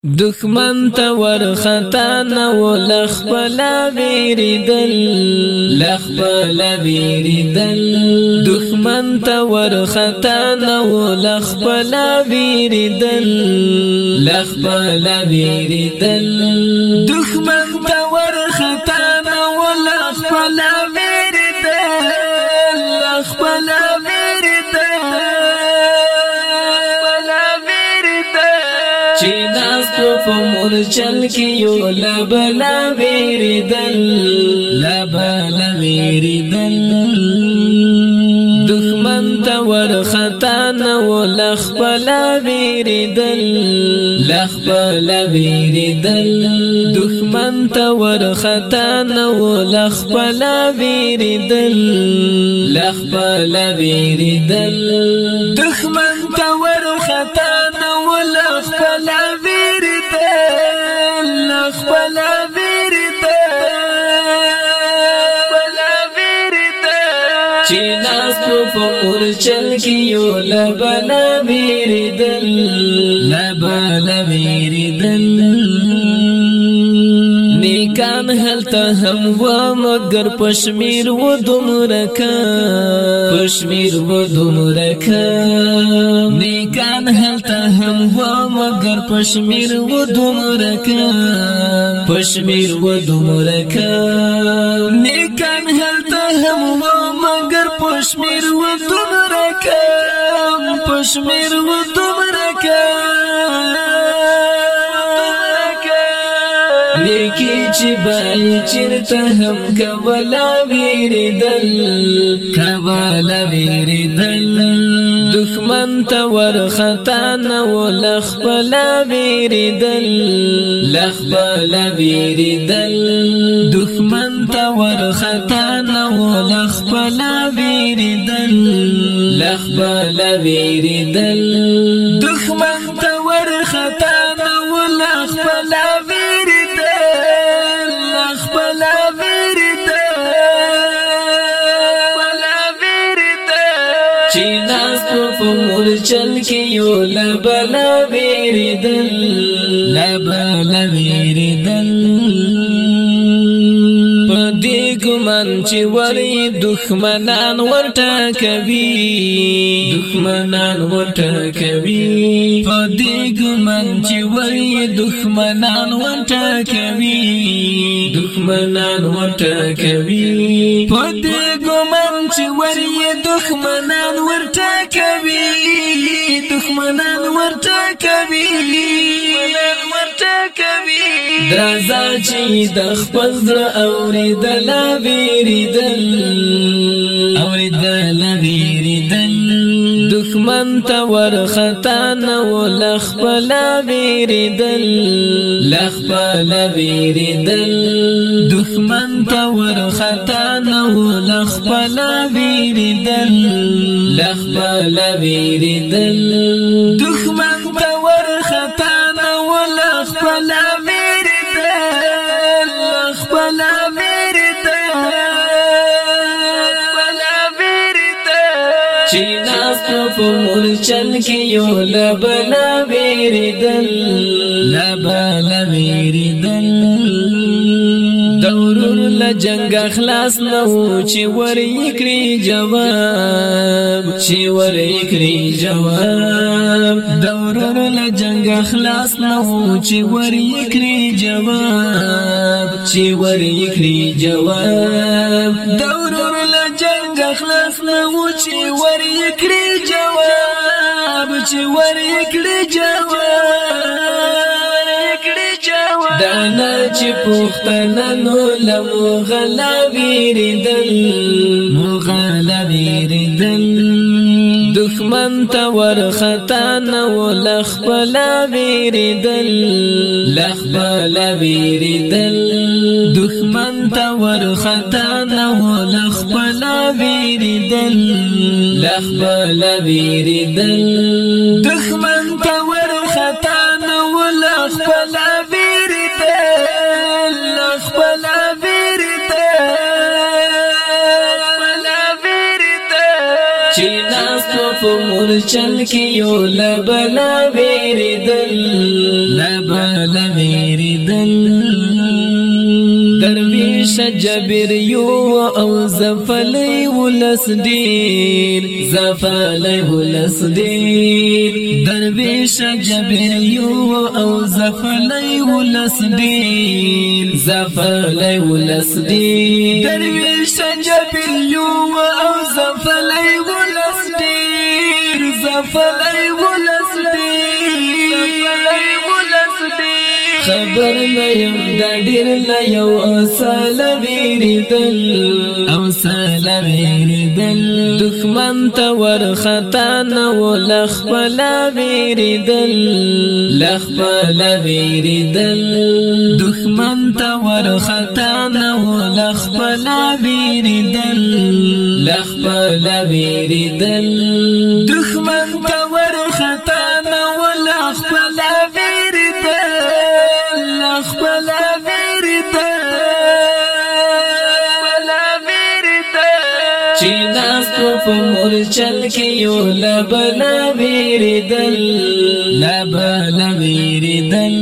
دښمن ته ورختا نه و لخپلا ویریدل لخپلا ویریدل دښمن ته ورختا نه و لخپلا ویریدل لخپلا ویریدل دښمن ته ورختا نه و لخپلا ویریدل لخپلا په مورچل کې یو لبلا ویریدل لبلا ویریدل دښمن ته ورختا نه و لخپلا ویریدل لخپلا ویریدل دښمن ته ورختا نه و لخپلا ویریدل لخپلا ویریدل دښمن ته ورختا نه و لخپلا چل کیو لبلا ویریدل لبلا ویریدل نیکان هلتا هم و مگر پشمیر و دمرکا پشمیر و دمرکا نیکان هلتا هم و مگر پشمیر و دمرکا پشمیر و دمرکا نیکان هلتا هم و مگر پشمیر و دمرکا پشمیر و دمرکا نیکی چی بائی چرتا هم کولا ویریدل کولا ویریدل دښمن ته ورختا نه و لخپلا ویریدل لخپلا ویریدل دښمن ته ورختا نه و لخپلا ویریدل لخپلا ویریدل دښمن ته ورختا نه و لخپلا چل کیو لبلا ویریدل لبلا ویریدل پدی ګمان چې وری دښمنان ورټا کوي دښمنان ورټا کوي پدی ګمان چې وری دښمنان ورټا کوي دښمنان ورټا کوي پدی ګمان چې وری دښمنان ورټا کوي دښمنان ورټا کوي ورټا کوي درازا چې د خپل زړه اوریدل ویریدل اوریدل ویریدل دښمن ته ورختا نه و لخپلا ویریدل لخپلا ویریدل دښمن ته ورختا نه و لخپلا ویریدل لخپلا ویریدل دښمن ته ورختا نه و لخپلا ویریدل لخپلا چل کیو لبلا ویریدل لبلا ویریدل دورور لجنگ اخلاص نو چې وری کړی جواب چې وری کړی جواب دورور لجنگ اخلاص نو چې وری کړی جواب چې وری کړی جواب دورور لجنگ اخلاص نو چې وری کړی جواب چې وری کړی جواب دانا چې پختنه نو لمغلا ویریدل مغلا ویریدل دښمن ته ورختا نه و لخپلا ویریدل لخپلا ویریدل دښمن ته ورختا نه و لخپلا ویریدل لخپلا ویریدل دښمن ته ورختا نه و لخپلا مورچل کی یو لبلا ویردل لبلا ویردل درویش جبر یو او زفلی ولس دیر زفلی ولس دیر درویش جبر یو او زفلی ولس دیر زفلی ولس دیر درویش جبر یو او زفلی ولس دیر زفلی ولس دیر خبر نیم دا ډیر نه یو اصل ویریدل اوصل ویریدل دښمن ته ورختا نه و لخپلا ویریدل لخپلا ویریدل دښمن ته ورختا نه و لخپلا ویریدل لخپلا ویریدل دښمن ته ورختا نه و لخپلا ویریدل خپلا ویریدل چې ناستو په مورچل کې یو لبلا ویریدل لبلا ویریدل